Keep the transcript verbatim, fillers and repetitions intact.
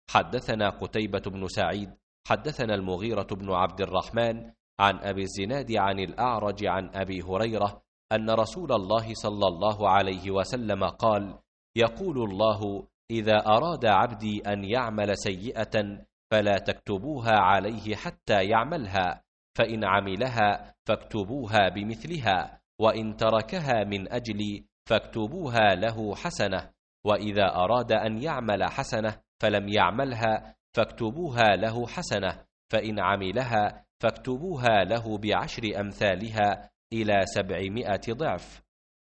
حدثنا قتيبة بن سعيد حدثنا المغيرة بن عبد الرحمن عن أبي الزناد عن الأعرج عن أبي هريرة أن رسول الله صلى الله عليه وسلم قال: يقول الله: إذا أراد عبدي أن يعمل سيئة فلا تكتبوها عليه حتى يعملها، فإن عملها فاكتبوها بمثلها، وإن تركها من أجلي فاكتبوها له حسنة، وإذا أراد أن يعمل حسنة فلم يعملها فاكتبوها له حسنة، فإن عملها فاكتبوها له بعشر أمثالها إلى سبعمائة ضعف.